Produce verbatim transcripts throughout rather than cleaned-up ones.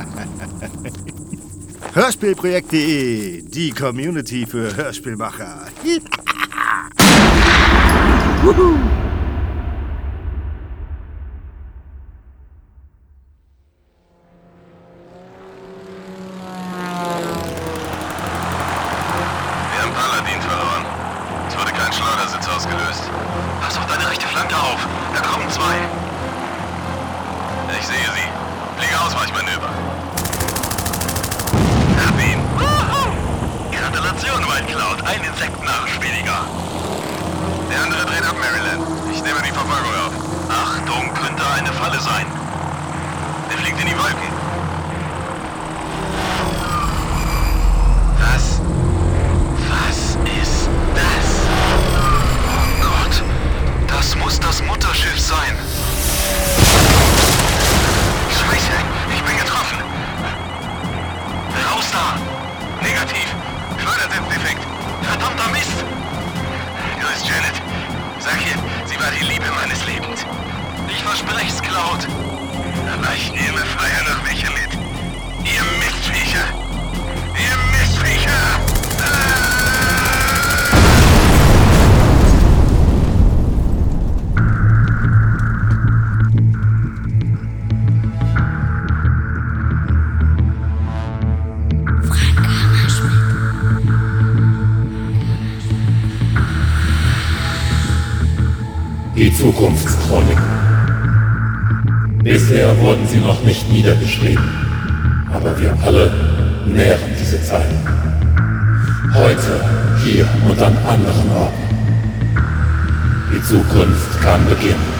Hörspielprojekt punkt de, die Community für Hörspielmacher. Die Zukunftschronik. Bisher wurden sie noch nicht niedergeschrieben, aber wir alle nähren diese Zeiten. Heute, hier und an anderen Orten. Die Zukunft kann beginnen.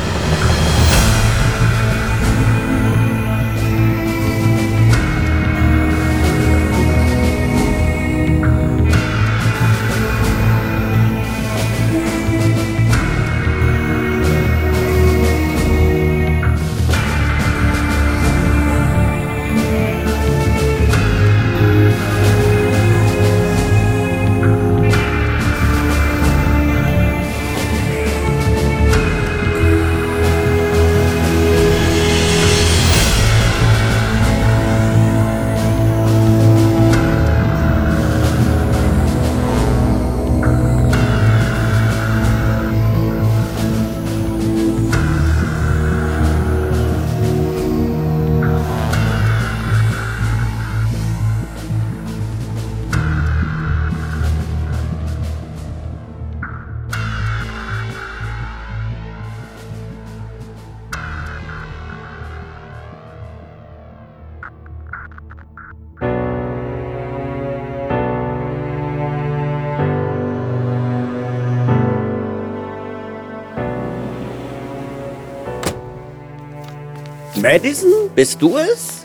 Madison, bist du es?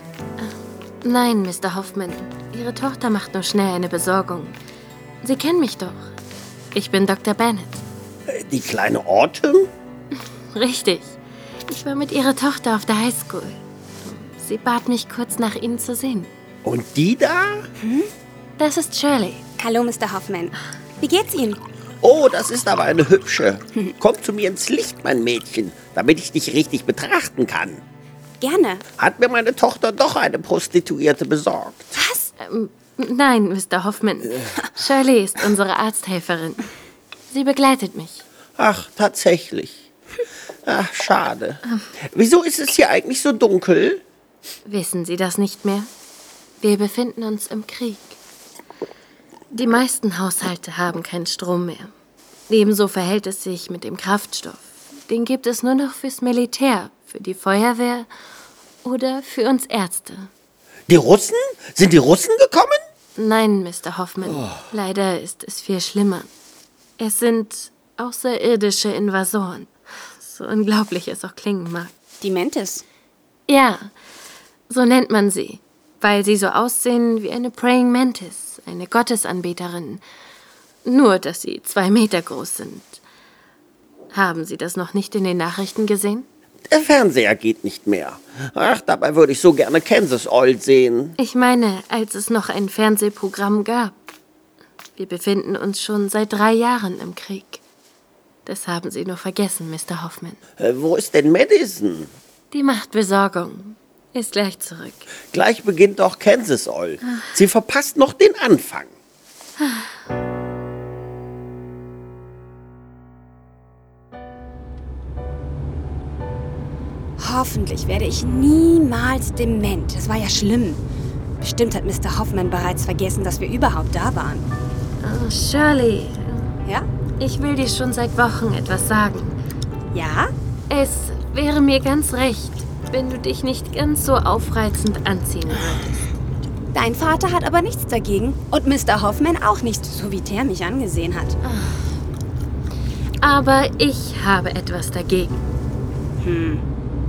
Nein, Mister Hoffman. Ihre Tochter macht nur schnell eine Besorgung. Sie kennen mich doch. Ich bin Doktor Bennett. Die kleine Autumn? Richtig. Ich war mit ihrer Tochter auf der Highschool. Sie bat mich, kurz nach Ihnen zu sehen. Und die da? Hm? Das ist Shirley. Hallo, Mister Hoffman. Wie geht's Ihnen? Oh, das ist aber eine hübsche. Komm zu mir ins Licht, mein Mädchen, damit ich dich richtig betrachten kann. Gerne. Hat mir meine Tochter doch eine Prostituierte besorgt. Was? Ähm, nein, Mister Hoffman. Shirley ist unsere Arzthelferin. Sie begleitet mich. Ach, tatsächlich. Ach, schade. Wieso ist es hier eigentlich so dunkel? Wissen Sie das nicht mehr? Wir befinden uns im Krieg. Die meisten Haushalte haben keinen Strom mehr. Ebenso verhält es sich mit dem Kraftstoff. Den gibt es nur noch fürs Militär, für die Feuerwehr oder für uns Ärzte. Die Russen? Sind die Russen gekommen? Nein, Mister Hoffman. Oh. Leider ist es viel schlimmer. Es sind außerirdische Invasoren. So unglaublich es auch klingen mag. Die Mantis? Ja, so nennt man sie. Weil sie so aussehen wie eine Praying Mantis, eine Gottesanbeterin. Nur, dass sie zwei Meter groß sind. Haben Sie das noch nicht in den Nachrichten gesehen? Der Fernseher geht nicht mehr. Ach, dabei würde ich so gerne Kansas Oil sehen. Ich meine, als es noch ein Fernsehprogramm gab. Wir befinden uns schon seit drei Jahren im Krieg. Das haben Sie nur vergessen, Mister Hoffman. Äh, wo ist denn Madison? Die macht Besorgung. Ist gleich zurück. Gleich beginnt doch Kansas Oll. Sie verpasst noch den Anfang. Hoffentlich werde ich niemals dement. Das war ja schlimm. Bestimmt hat Mister Hoffman bereits vergessen, dass wir überhaupt da waren. Oh, Shirley, Ja? ich will dir schon seit Wochen etwas sagen. Ja? Es wäre mir ganz recht, wenn du dich nicht ganz so aufreizend anziehen würdest. Dein Vater hat aber nichts dagegen. Und Mister Hoffman auch nicht, so wie der mich angesehen hat. Aber ich habe etwas dagegen. Hm.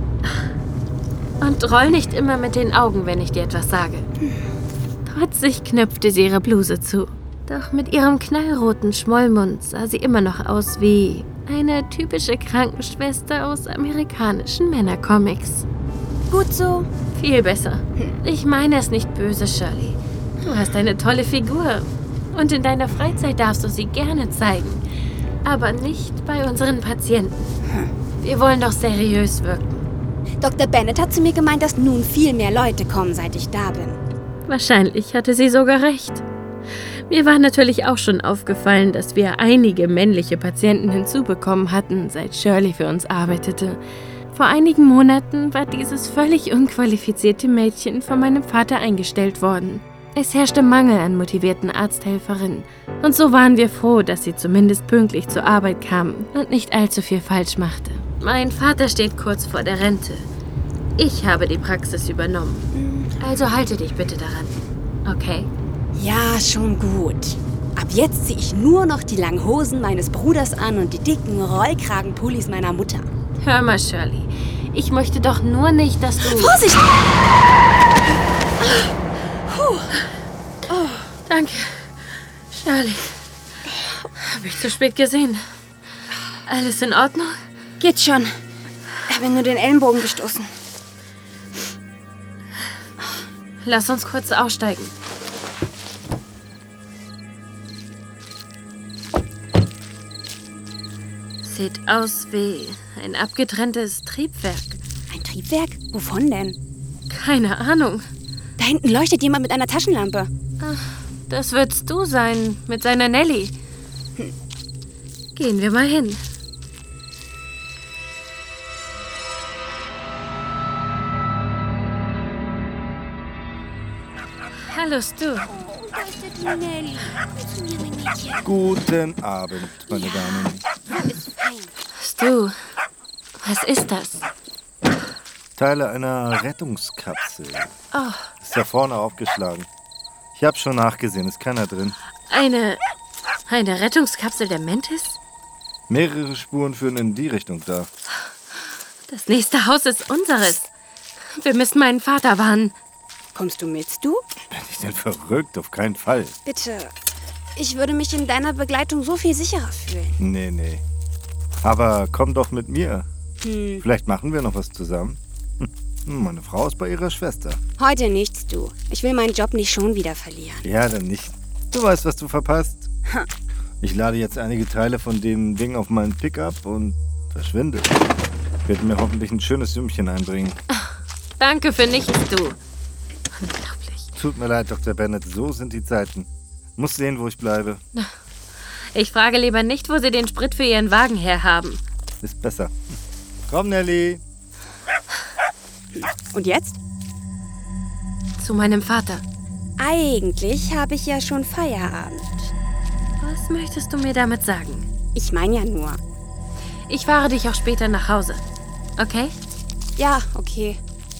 Und roll nicht immer mit den Augen, wenn ich dir etwas sage. Trotzig knöpfte sie ihre Bluse zu. Doch mit ihrem knallroten Schmollmund sah sie immer noch aus wie eine typische Krankenschwester aus amerikanischen Männercomics. Gut so. Viel besser. Ich meine es nicht böse, Shirley. Du hast eine tolle Figur. Und in deiner Freizeit darfst du sie gerne zeigen. Aber nicht bei unseren Patienten. Wir wollen doch seriös wirken. Doktor Bennett hat zu mir gemeint, dass nun viel mehr Leute kommen, seit ich da bin. Wahrscheinlich hatte sie sogar recht. Mir war natürlich auch schon aufgefallen, dass wir einige männliche Patienten hinzubekommen hatten, seit Shirley für uns arbeitete. Vor einigen Monaten war dieses völlig unqualifizierte Mädchen von meinem Vater eingestellt worden. Es herrschte Mangel an motivierten Arzthelferinnen. Und so waren wir froh, dass sie zumindest pünktlich zur Arbeit kam und nicht allzu viel falsch machte. Mein Vater steht kurz vor der Rente. Ich habe die Praxis übernommen. Also halte dich bitte daran. Okay? Ja, schon gut. Ab jetzt ziehe ich nur noch die langen Hosen meines Bruders an und die dicken Rollkragenpullis meiner Mutter. Hör mal, Shirley. Ich möchte doch nur nicht, dass du... Vorsicht! Danke, Shirley. Habe ich zu spät gesehen? Alles in Ordnung? Geht schon. Ich habe nur den Ellenbogen gestoßen. Lass uns kurz aussteigen. Sieht aus wie ein abgetrenntes Triebwerk. Ein Triebwerk? Wovon denn? Keine Ahnung. Da hinten leuchtet jemand mit einer Taschenlampe. Das würdest du sein, mit seiner Nelly. Gehen wir mal hin. Hallo, Stu. Da ist die Nelly. Zu mir, mein Mädchen. Guten Abend, meine Damen. So ist fein. Stu, was ist das? Teile einer Rettungskapsel. Oh, Ist da vorne aufgeschlagen. Ich habe schon nachgesehen, ist keiner drin. eine... eine Rettungskapsel der Mantis? Mehrere Spuren führen in die Richtung da. Das nächste Haus ist unseres. Wir müssen meinen Vater warnen. Kommst du mit, du? Bin ich denn verrückt? Auf keinen Fall. Bitte. Ich würde mich in deiner Begleitung so viel sicherer fühlen. Nee, nee. Aber komm doch mit mir. Hm. Vielleicht machen wir noch was zusammen. Hm, meine Frau ist bei ihrer Schwester. Heute nichts, du. Ich will meinen Job nicht schon wieder verlieren. Ja, dann nicht. Du weißt, was du verpasst. Ich lade jetzt einige Teile von dem Ding auf meinen Pickup und verschwinde. Wird mir hoffentlich ein schönes Sümmchen einbringen. Danke für nichts, du. Unglaublich. Tut mir leid, Doktor Bennett, so sind die Zeiten. Muss sehen, wo ich bleibe. Ich frage lieber nicht, wo sie den Sprit für ihren Wagen herhaben. Ist besser. Komm, Nelly. Und jetzt? Zu meinem Vater. Eigentlich habe ich ja schon Feierabend. Was möchtest du mir damit sagen? Ich meine ja nur. Ich fahre dich auch später nach Hause. Okay? Ja, okay.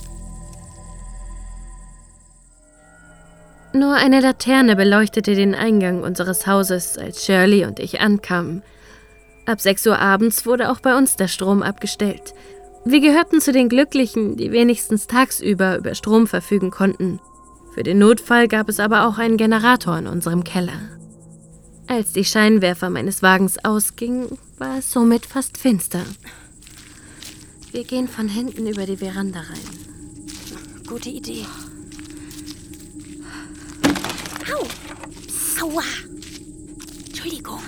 Nur eine Laterne beleuchtete den Eingang unseres Hauses, als Shirley und ich ankamen. Ab sechs Uhr abends wurde auch bei uns der Strom abgestellt. Wir gehörten zu den Glücklichen, die wenigstens tagsüber über Strom verfügen konnten. Für den Notfall gab es aber auch einen Generator in unserem Keller. Als die Scheinwerfer meines Wagens ausgingen, war es somit fast finster. Wir gehen von hinten über die Veranda rein. Gute Idee. Au! Aua! Entschuldigung.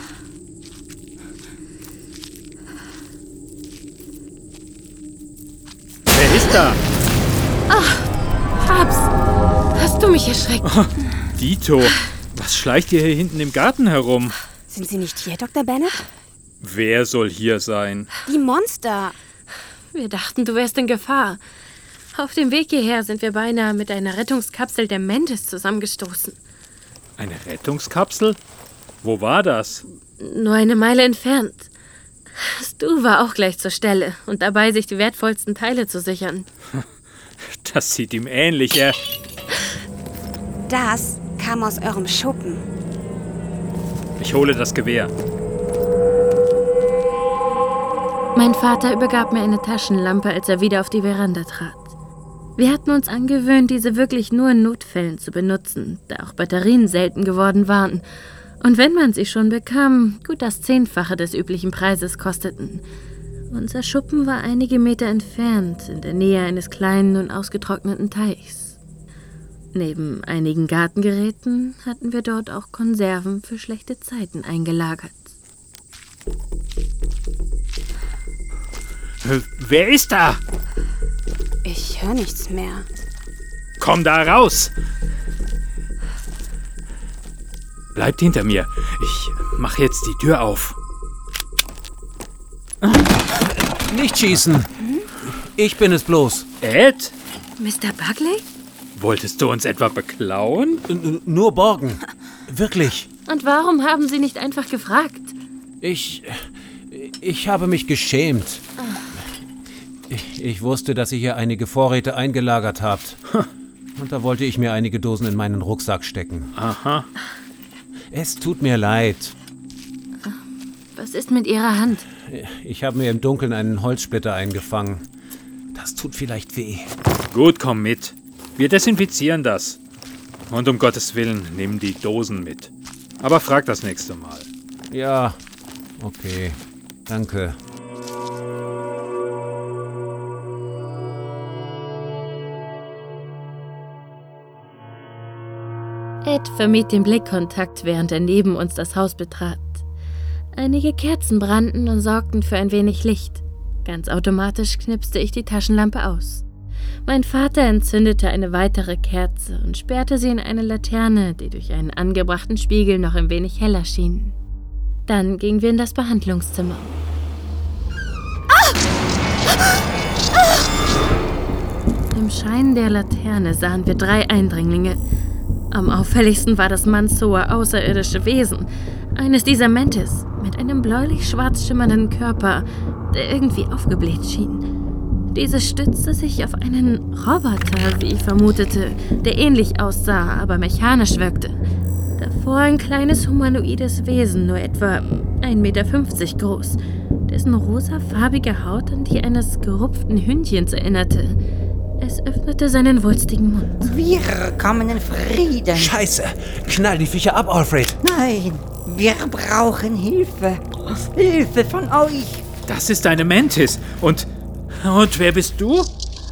Wer ist da? Ach, mich erschreckt. Oh, Dito, was schleicht ihr hier hinten im Garten herum? Sind Sie nicht hier, Doktor Bennett? Wer soll hier sein? Die Monster. Wir dachten, du wärst in Gefahr. Auf dem Weg hierher sind wir beinahe mit einer Rettungskapsel der Mantis zusammengestoßen. Eine Rettungskapsel? Wo war das? Nur eine Meile entfernt. Stu war auch gleich zur Stelle und dabei, sich die wertvollsten Teile zu sichern. Das sieht ihm ähnlich. Er... Das kam aus eurem Schuppen. Ich hole das Gewehr. Mein Vater übergab mir eine Taschenlampe, als er wieder auf die Veranda trat. Wir hatten uns angewöhnt, diese wirklich nur in Notfällen zu benutzen, da auch Batterien selten geworden waren. Und wenn man sie schon bekam, gut das Zehnfache des üblichen Preises kosteten. Unser Schuppen war einige Meter entfernt, in der Nähe eines kleinen und ausgetrockneten Teichs. Neben einigen Gartengeräten hatten wir dort auch Konserven für schlechte Zeiten eingelagert. Wer ist da? Ich höre nichts mehr. Komm da raus! Bleibt hinter mir. Ich mach jetzt die Tür auf. Nicht schießen. Ich bin es bloß. Ed? Mister Buckley? Wolltest du uns etwa beklauen? N- Nur borgen. Wirklich. Und warum haben Sie nicht einfach gefragt? Ich... Ich habe mich geschämt. Ich, ich wusste, dass ihr hier einige Vorräte eingelagert habt. Und da wollte ich mir einige Dosen in meinen Rucksack stecken. Aha. Es tut mir leid. Was ist mit Ihrer Hand? Ich habe mir im Dunkeln einen Holzsplitter eingefangen. Das tut vielleicht weh. Gut, komm mit. Wir desinfizieren das. Und um Gottes Willen, nimm die Dosen mit. Aber frag das nächste Mal. Ja, okay. Danke. Ed vermied den Blickkontakt, während er neben uns das Haus betrat. Einige Kerzen brannten und sorgten für ein wenig Licht. Ganz automatisch knipste ich die Taschenlampe aus. Mein Vater entzündete eine weitere Kerze und sperrte sie in eine Laterne, die durch einen angebrachten Spiegel noch ein wenig heller schien. Dann gingen wir in das Behandlungszimmer. Im Schein der Laterne sahen wir drei Eindringlinge. Am auffälligsten war das mannshohe außerirdische Wesen, eines dieser Mantis, mit einem bläulich-schwarz schimmernden Körper, der irgendwie aufgebläht schien. Dieses stützte sich auf einen Roboter, wie ich vermutete, der ähnlich aussah, aber mechanisch wirkte. Davor ein kleines humanoides Wesen, nur etwa ein Meter fünfzig groß, dessen rosafarbige Haut an die eines gerupften Hündchens erinnerte. Es öffnete seinen wulstigen Mund. Wir kommen in Frieden. Scheiße! Knall die Viecher ab, Alfred! Nein, wir brauchen Hilfe. Hilfe von euch. Das ist eine Mantis. Und... Und wer bist du?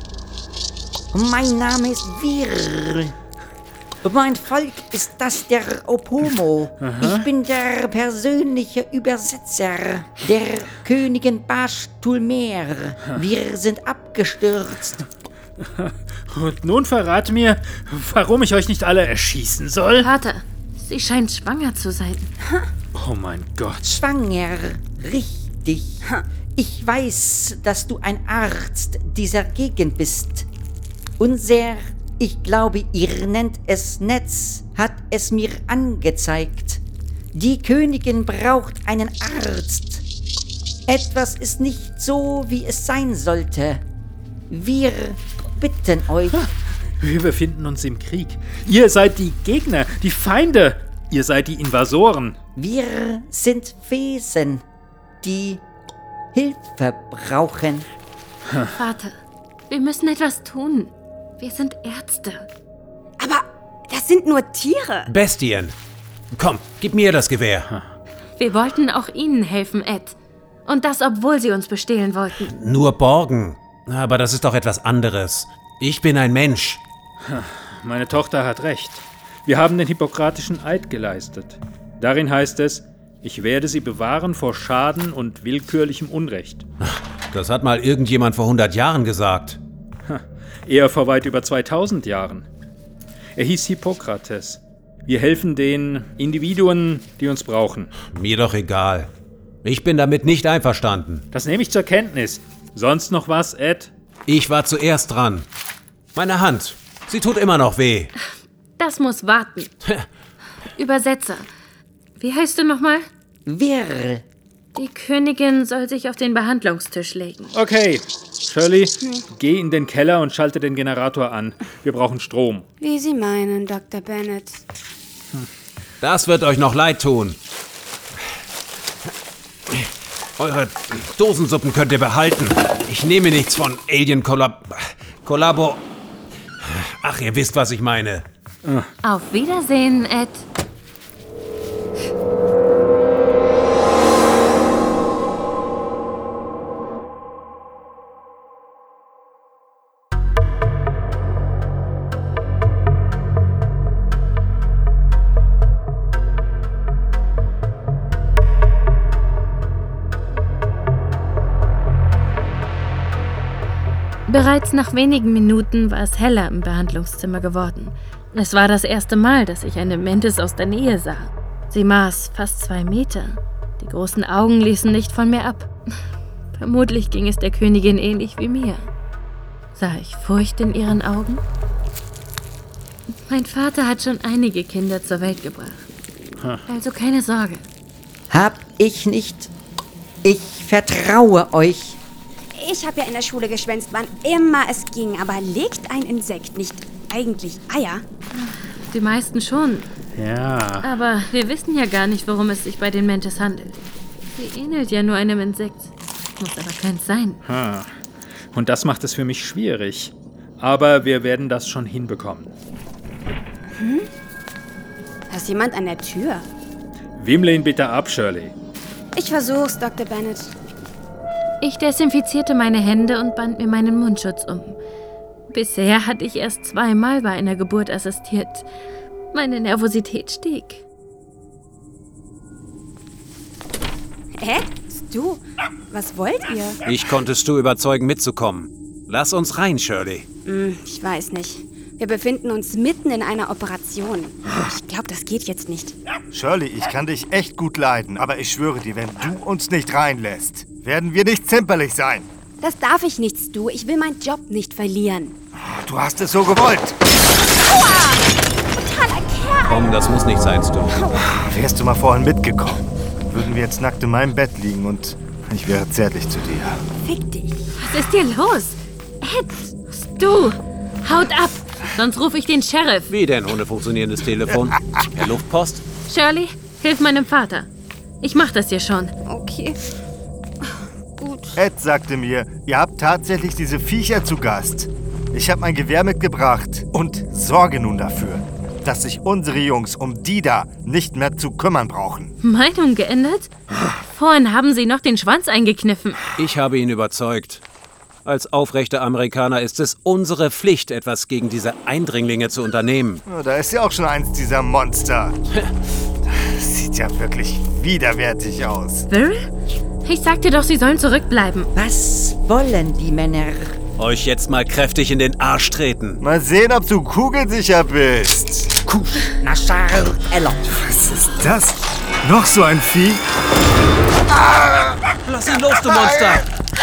Mein Name ist Virl. Mein Volk ist das der Opomo. Aha. Ich bin der persönliche Übersetzer der Königin Bashtulmer. Wir sind abgestürzt. Und nun verrat mir, warum ich euch nicht alle erschießen soll? Vater, sie scheint schwanger zu sein. Oh mein Gott. Schwanger, richtig. Ich weiß, dass du ein Arzt dieser Gegend bist. Unser, ich glaube, ihr nennt es Netz, hat es mir angezeigt. Die Königin braucht einen Arzt. Etwas ist nicht so, wie es sein sollte. Wir bitten euch. Wir befinden uns im Krieg. Ihr seid die Gegner, die Feinde. Ihr seid die Invasoren. Wir sind Wesen, die Hilfe brauchen. Vater, wir müssen etwas tun. Wir sind Ärzte. Aber das sind nur Tiere. Bestien! Komm, gib mir das Gewehr. Wir wollten auch Ihnen helfen, Ed. Und das, obwohl Sie uns bestehlen wollten. Nur borgen. Aber das ist doch etwas anderes. Ich bin ein Mensch. Meine Tochter hat recht. Wir haben den hippokratischen Eid geleistet. Darin heißt es, ich werde sie bewahren vor Schaden und willkürlichem Unrecht. Das hat mal irgendjemand vor hundert Jahren gesagt. Eher vor weit über zweitausend Jahren. Er hieß Hippokrates. Wir helfen den Individuen, die uns brauchen. Mir doch egal. Ich bin damit nicht einverstanden. Das nehme ich zur Kenntnis. Sonst noch was, Ed? Ich war zuerst dran. Meine Hand, sie tut immer noch weh. Das muss warten. Übersetzer. Wie heißt du nochmal? Wir. Die Königin soll sich auf den Behandlungstisch legen. Okay, Shirley, hm. geh in den Keller und schalte den Generator an. Wir brauchen Strom. Wie Sie meinen, Doktor Bennett. Das wird euch noch leid tun. Eure Dosensuppen könnt ihr behalten. Ich nehme nichts von Alien Collab... Kollabo... Ach, ihr wisst, was ich meine. Auf Wiedersehen, Ed. Bereits nach wenigen Minuten war es heller im Behandlungszimmer geworden. Es war das erste Mal, dass ich eine Mantis aus der Nähe sah. Sie maß fast zwei Meter. Die großen Augen ließen nicht von mir ab. Vermutlich ging es der Königin ähnlich wie mir. Sah ich Furcht in ihren Augen? Mein Vater hat schon einige Kinder zur Welt gebracht. Also keine Sorge. Hab ich nicht. Ich vertraue euch. Ich habe ja in der Schule geschwänzt, wann immer es ging. Aber legt ein Insekt nicht eigentlich Eier? Die meisten schon. Ja. Aber wir wissen ja gar nicht, worum es sich bei den Mantis handelt. Sie ähnelt ja nur einem Insekt. Muss aber keins sein. Ha. Und das macht es für mich schwierig. Aber wir werden das schon hinbekommen. Hm? Da ist jemand an der Tür. Wimmle ihn bitte ab, Shirley. Ich versuch's, Doktor Bennett. Ich desinfizierte meine Hände und band mir meinen Mundschutz um. Bisher hatte ich erst zweimal bei einer Geburt assistiert. Meine Nervosität stieg. Hä? Du? Was wollt ihr? Ich konntest du überzeugen, mitzukommen. Lass uns rein, Shirley. Hm, ich weiß nicht. Wir befinden uns mitten in einer Operation. Ich glaube, das geht jetzt nicht. Shirley, ich kann dich echt gut leiden, aber ich schwöre dir, wenn du uns nicht reinlässt, werden wir nicht zimperlich sein. Das darf ich nicht, Stu. Ich will meinen Job nicht verlieren. Du hast es so gewollt. Aua! Totaler Kerl! Komm, das muss nicht sein, Stu. Wärst du mal vorhin mitgekommen, würden wir jetzt nackt in meinem Bett liegen und ich wäre zärtlich zu dir. Fick dich. Was ist dir los? Ed, Stu, haut ab, sonst rufe ich den Sheriff. Wie denn ohne funktionierendes Telefon? Per Luftpost? Shirley, hilf meinem Vater. Ich mach das hier schon. Okay. Gut. Ed sagte mir, ihr habt tatsächlich diese Viecher zu Gast. Ich habe mein Gewehr mitgebracht und sorge nun dafür, dass sich unsere Jungs um die da nicht mehr zu kümmern brauchen. Meinung geändert? Vorhin haben sie noch den Schwanz eingekniffen. Ich habe ihn überzeugt. Als aufrechter Amerikaner ist es unsere Pflicht, etwas gegen diese Eindringlinge zu unternehmen. Oh, da ist ja auch schon eins dieser Monster. Das sieht ja wirklich widerwärtig aus. Will? Ich sagte doch, sie sollen zurückbleiben. Was wollen die Männer? Euch jetzt mal kräftig in den Arsch treten. Mal sehen, ob du kugelsicher bist. Nashar Elop. Was ist das? Noch so ein Vieh? Lass ihn los, du Monster!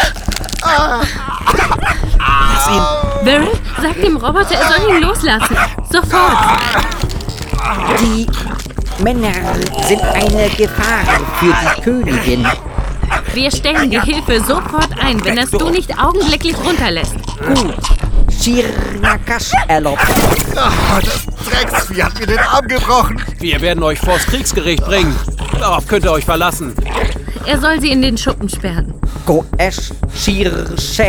Lass ihn! Beryl, sag dem Roboter, er soll ihn loslassen. Sofort! Die Männer sind eine Gefahr für die Königin. Wir stellen die Hilfe sofort ein, wenn das du nicht augenblicklich runterlässt. Gut. Shirnakash Elop. Oh, das Drecksvieh hat mir den Arm gebrochen. Wir werden euch vors Kriegsgericht bringen. Darauf könnt ihr euch verlassen. Er soll sie in den Schuppen sperren. Goesh Shirshe.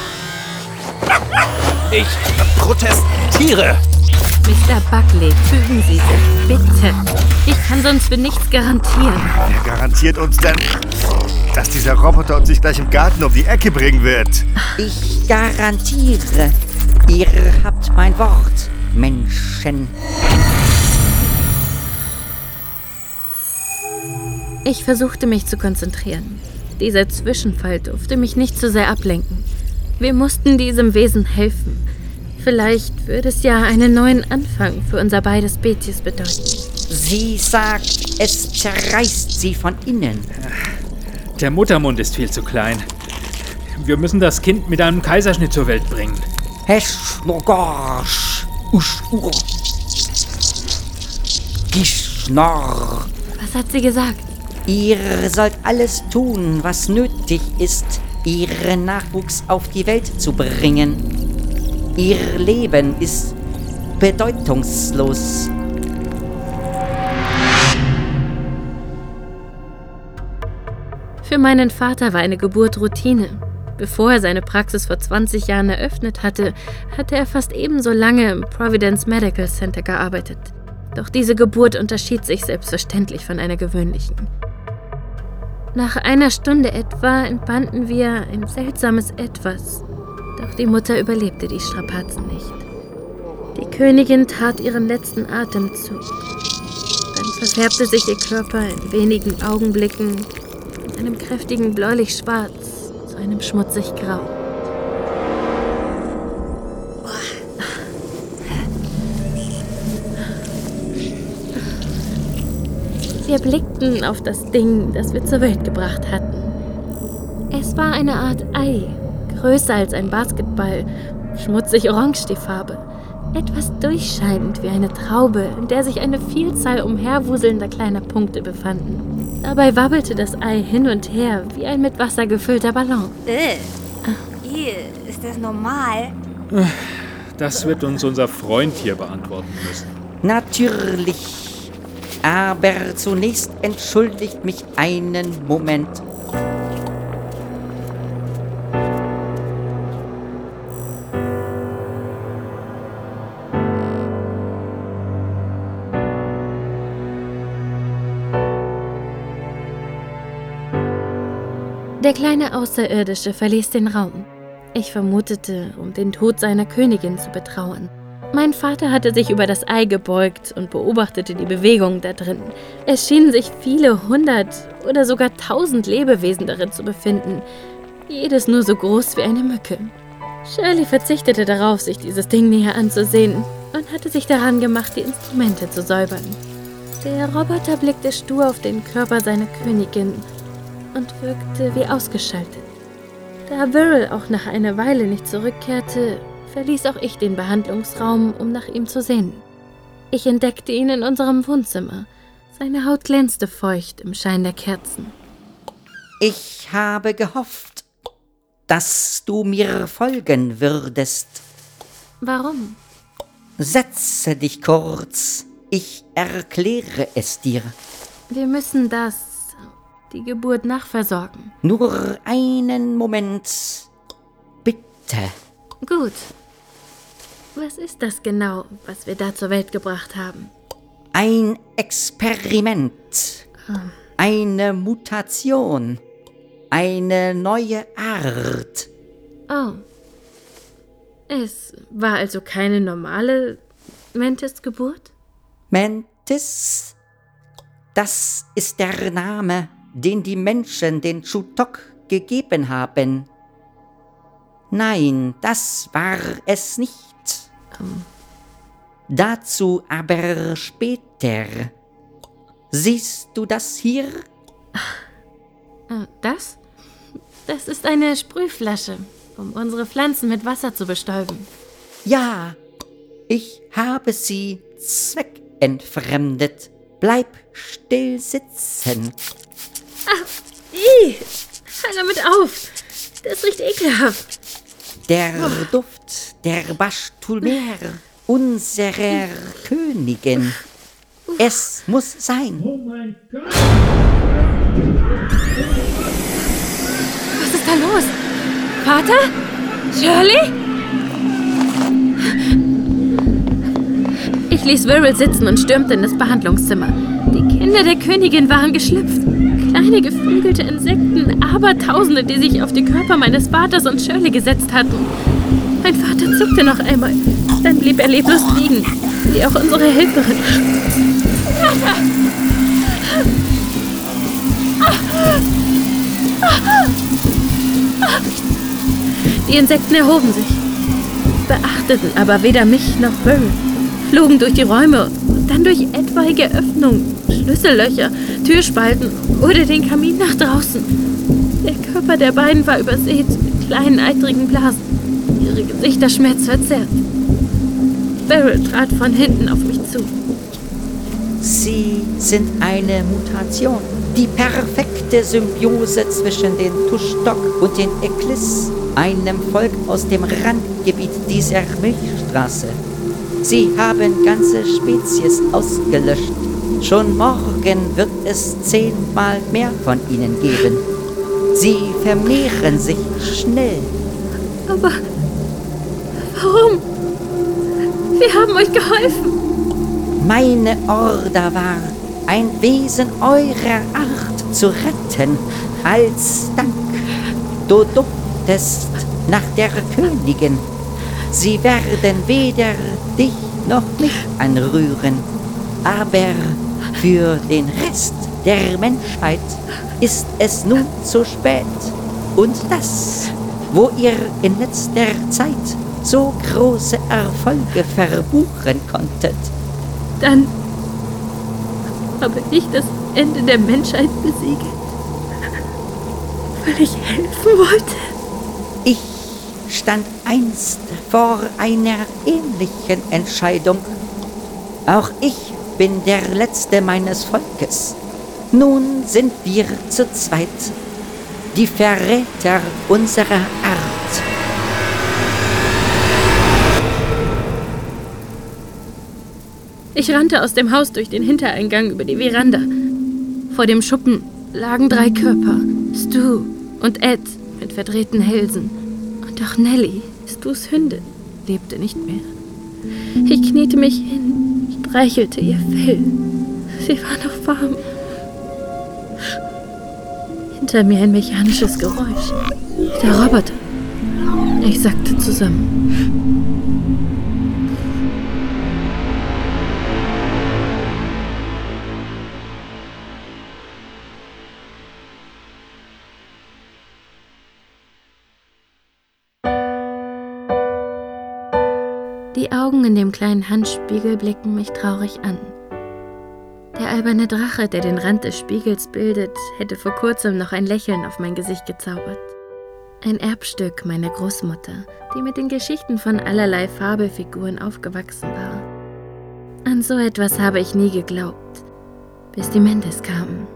Ich protestiere. Mister Buckley, fügen Sie sich, bitte. Ich kann sonst für nichts garantieren. Wer garantiert uns denn, dass dieser Roboter uns nicht gleich im Garten um die Ecke bringen wird? Ich garantiere, ihr habt mein Wort, Menschen. Ich versuchte mich zu konzentrieren. Dieser Zwischenfall durfte mich nicht zu sehr ablenken. Wir mussten diesem Wesen helfen. Vielleicht würde es ja einen neuen Anfang für unser beides Spezies bedeuten. Sie sagt, es zerreißt sie von innen. Der Muttermund ist viel zu klein. Wir müssen das Kind mit einem Kaiserschnitt zur Welt bringen. Heschnogorsch, uschur, Gischnor. Was hat sie gesagt? Ihr sollt alles tun, was nötig ist, ihren Nachwuchs auf die Welt zu bringen. Ihr Leben ist bedeutungslos. Für meinen Vater war eine Geburt Routine. Bevor er seine Praxis vor zwanzig Jahren eröffnet hatte, hatte er fast ebenso lange im Providence Medical Center gearbeitet. Doch diese Geburt unterschied sich selbstverständlich von einer gewöhnlichen. Nach einer Stunde etwa entbanden wir ein seltsames Etwas. Doch die Mutter überlebte die Strapazen nicht. Die Königin tat ihren letzten Atemzug. Dann verfärbte sich ihr Körper in wenigen Augenblicken von einem kräftigen bläulich-schwarz zu einem schmutzig-grau. Wir blickten auf das Ding, das wir zur Welt gebracht hatten. Es war eine Art Ei, größer als ein Basketball, schmutzig orange die Farbe, etwas durchscheinend wie eine Traube, in der sich eine Vielzahl umherwuselnder kleiner Punkte befanden. Dabei wabbelte das Ei hin und her wie ein mit Wasser gefüllter Ballon. Äh, Ew, ist das normal? Das wird uns unser Freund hier beantworten müssen. Natürlich. Aber zunächst entschuldigt mich einen Moment. Der kleine Außerirdische verließ den Raum. Ich vermutete, um den Tod seiner Königin zu betrauern. Mein Vater hatte sich über das Ei gebeugt und beobachtete die Bewegungen da drin. Es schienen sich viele hundert oder sogar tausend Lebewesen darin zu befinden. Jedes nur so groß wie eine Mücke. Shirley verzichtete darauf, sich dieses Ding näher anzusehen und hatte sich daran gemacht, die Instrumente zu säubern. Der Roboter blickte stur auf den Körper seiner Königin und wirkte wie ausgeschaltet. Da Beryl auch nach einer Weile nicht zurückkehrte, verließ auch ich den Behandlungsraum, um nach ihm zu sehen. Ich entdeckte ihn in unserem Wohnzimmer. Seine Haut glänzte feucht im Schein der Kerzen. Ich habe gehofft, dass du mir folgen würdest. Warum? Setze dich kurz. Ich erkläre es dir. Wir müssen das, die Geburt nachversorgen. Nur einen Moment. Bitte. Gut. Was ist das genau, was wir da zur Welt gebracht haben? Ein Experiment. Hm. Eine Mutation. Eine neue Art. Oh. Es war also keine normale Mantis-Geburt? Mantis? Das ist der Name, den die Menschen den Chutok gegeben haben. Nein, das war es nicht. Um. Dazu aber später. Siehst du das hier? Das? Das ist eine Sprühflasche, um unsere Pflanzen mit Wasser zu bestäuben. Ja, ich habe sie zweckentfremdet. Bleib still sitzen. Ach, ih, hör damit auf. Das riecht ekelhaft. Der oh. Duft der Baschtulmer, unserer Königin. Es muss sein. Oh mein Gott! Was ist da los? Vater? Shirley? Ich ließ Beryl sitzen und stürmte in das Behandlungszimmer. Die Kinder der Königin waren geschlüpft. Kleine geflügelte Insekten, Abertausende, die sich auf die Körper meines Vaters und Shirley gesetzt hatten. Mein Vater zuckte noch einmal. Dann blieb er leblos liegen, wie auch unsere Helferin. Vater! Die Insekten erhoben sich. beachteten aber weder mich noch Beryl, flogen durch die Räume und dann durch etwaige Öffnungen, Schlüssellöcher, Türspalten oder den Kamin nach draußen. Der Körper der beiden war übersät mit kleinen eitrigen Blasen, ihre Gesichter schmerzverzerrt. Beryl trat von hinten auf mich zu. Sie sind eine Mutation. Die perfekte Symbiose zwischen den Tuschstock und den Eklis, einem Volk aus dem Randgebiet dieser Milchstraße. Sie haben ganze Spezies ausgelöscht. Schon morgen wird es zehnmal mehr von ihnen geben. Sie vermehren sich schnell. Aber warum? Wir haben euch geholfen. Meine Order war, ein Wesen eurer Art zu retten, als Dank. Du duftest nach der Königin. Sie werden weder dich noch mich anrühren. Aber für den Rest der Menschheit ist es nun zu spät. Und das, wo ihr in letzter Zeit so große Erfolge verbuchen konntet. Dann habe ich das Ende der Menschheit besiegelt, weil ich helfen wollte. Ich stand einst vor einer ähnlichen Entscheidung. Auch ich bin der Letzte meines Volkes. Nun sind wir zu zweit, die Verräter unserer Art. Ich rannte aus dem Haus durch den Hintereingang über die Veranda. Vor dem Schuppen lagen drei Körper, Stu und Ed mit verdrehten Hälsen. Und auch Nellie, Stus Hündin, lebte nicht mehr. Ich kniete mich hin, streichelte ihr Fell. Sie war noch warm. Hinter mir ein mechanisches Geräusch. Der Roboter. Ich sackte zusammen. Die Augen in dem kleinen Handspiegel blicken mich traurig an. Der alberne Drache, der den Rand des Spiegels bildet, hätte vor kurzem noch ein Lächeln auf mein Gesicht gezaubert. Ein Erbstück meiner Großmutter, die mit den Geschichten von allerlei Fabelfiguren aufgewachsen war. An so etwas habe ich nie geglaubt, bis die Mantis kamen.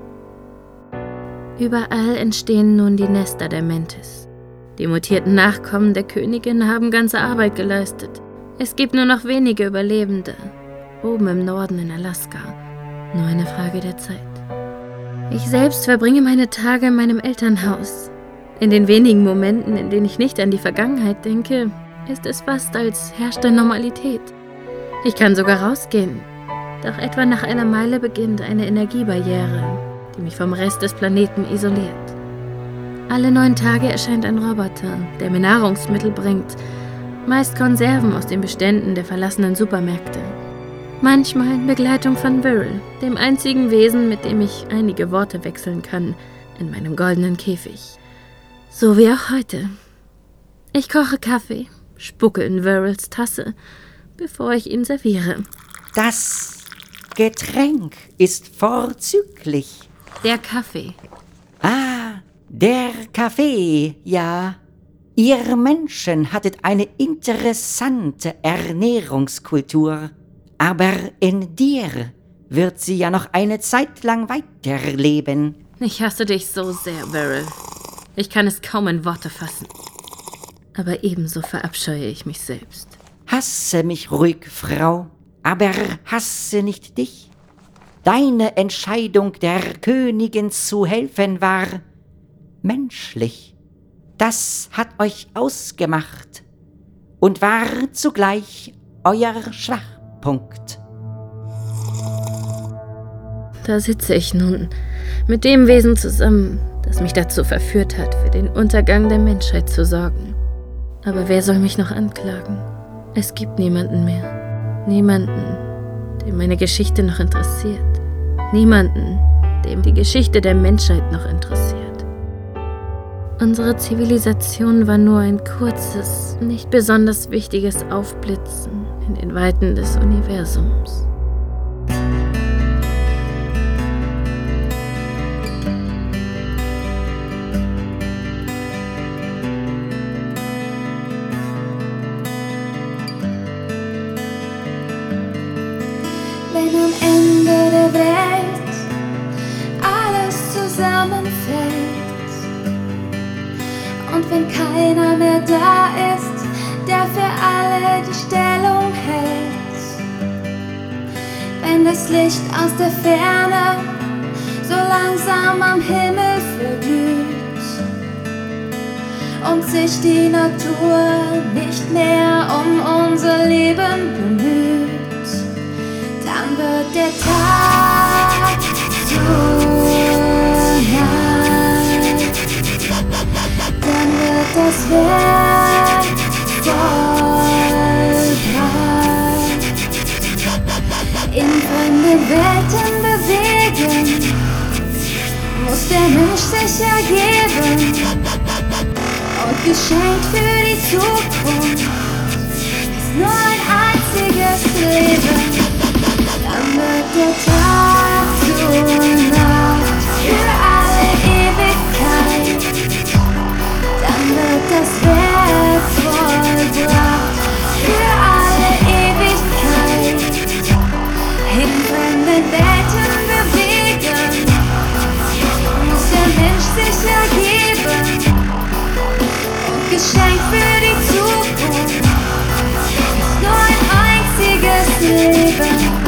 Überall entstehen nun die Nester der Mantis. Die mutierten Nachkommen der Königin haben ganze Arbeit geleistet. Es gibt nur noch wenige Überlebende, oben im Norden in Alaska. Nur eine Frage der Zeit. Ich selbst verbringe meine Tage in meinem Elternhaus. In den wenigen Momenten, in denen ich nicht an die Vergangenheit denke, ist es fast, als herrschte Normalität. Ich kann sogar rausgehen. Doch etwa nach einer Meile beginnt eine Energiebarriere, die mich vom Rest des Planeten isoliert. Alle neun Tage erscheint ein Roboter, der mir Nahrungsmittel bringt, meist Konserven aus den Beständen der verlassenen Supermärkte. Manchmal in Begleitung von Beryl, dem einzigen Wesen, mit dem ich einige Worte wechseln kann, in meinem goldenen Käfig. So wie auch heute. Ich koche Kaffee, spucke in Beryls Tasse, bevor ich ihn serviere. Das Getränk ist vorzüglich. Der Kaffee. Ah, der Kaffee, ja. Ihr Menschen hattet eine interessante Ernährungskultur. Aber in dir wird sie ja noch eine Zeit lang weiterleben. Ich hasse dich so sehr, Beryl. Ich kann es kaum in Worte fassen. Aber ebenso verabscheue ich mich selbst. Hasse mich ruhig, Frau, aber hasse nicht dich. Deine Entscheidung, der Königin zu helfen, war menschlich. Das hat euch ausgemacht und war zugleich euer Schwachpunkt. Da sitze ich nun mit dem Wesen zusammen, das mich dazu verführt hat, für den Untergang der Menschheit zu sorgen. Aber wer soll mich noch anklagen? Es gibt niemanden mehr. Niemanden, dem meine Geschichte noch interessiert. Niemanden, dem die Geschichte der Menschheit noch interessiert. Unsere Zivilisation war nur ein kurzes, nicht besonders wichtiges Aufblitzen in den Weiten des Universums. Wenn am Ende der Welt alles zusammenfällt und wenn keiner mehr da ist, der für alle die Stellung hält, wenn das Licht aus der Ferne so langsam am Himmel verglüht und sich die Natur nicht mehr um unser Leben bemüht, dann wird der Tag zu Nacht, dann wird das Werk vollbracht. In fremde Welten bewegen, muss der Mensch sich ergeben und geschenkt für die Zukunft ist nur ein einziges Leben. Dann wird der Tag zur Nacht für alle Ewigkeit. Dann wird das Werk vollbracht für alle Ewigkeit. In fremden Welten bewegen, muss der Mensch sich ergeben und geschenkt für die Zukunft ist nur ein einziges Leben.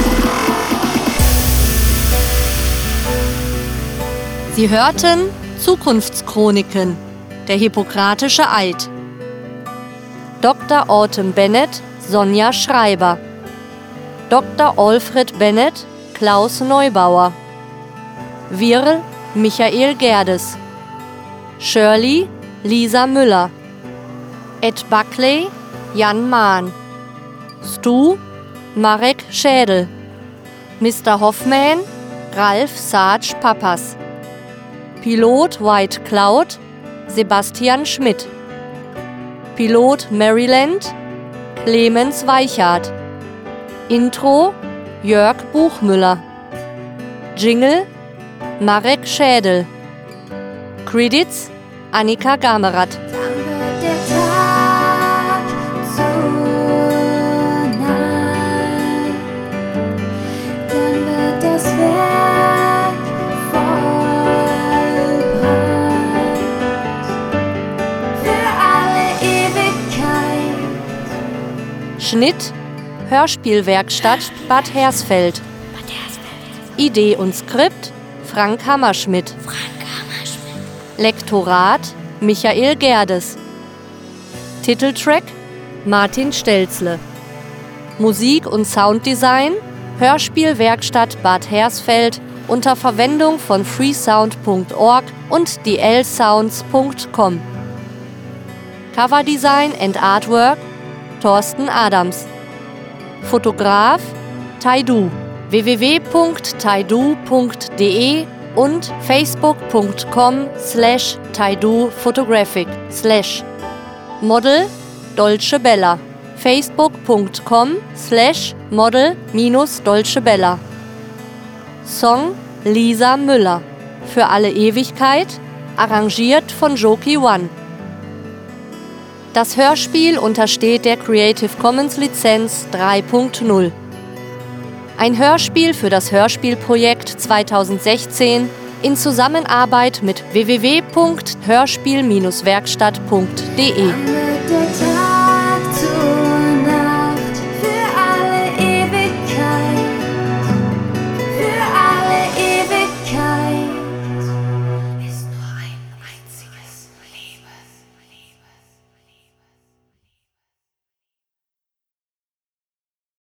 Sie hörten Zukunftschroniken, der Hippokratische Eid. Doktor Autumn Bennett, Sonja Schreiber. Doktor Alfred Bennett, Klaus Neubauer. Virl, Michael Gerdes. Shirley, Lisa Müller. Ed Buckley, Jan Mahn. Stu, Marek Schädel. Mister Hoffman, Ralf Sarge Pappas. Pilot White Cloud, Sebastian Schmidt. Pilot Maryland, Clemens Weichert. Intro Jörg Buchmüller. Jingle Marek Schädel. Credits Annika Gamerath. Schnitt Hörspielwerkstatt Bad Hersfeld. Idee und Skript Frank Hammerschmidt. Lektorat Michael Gerdes. Titeltrack Martin Stelzle. Musik und Sounddesign Hörspielwerkstatt Bad Hersfeld unter Verwendung von freesound punkt org und d l sounds punkt com. Coverdesign and Artwork Thorsten Adams. Fotograf Taidu. w w w punkt taidu punkt d e und facebook punkt com slash taidu photographic slash. Model Dolce Bella. facebook punkt com slash model minus Dolce Bella. Song Lisa Müller. Für alle Ewigkeit. Arrangiert von Joki One. Das Hörspiel untersteht der Creative Commons Lizenz drei Punkt null. Ein Hörspiel für das Hörspielprojekt zweitausendsechzehn in Zusammenarbeit mit w w w punkt hörspiel Bindestrich werkstatt punkt d e.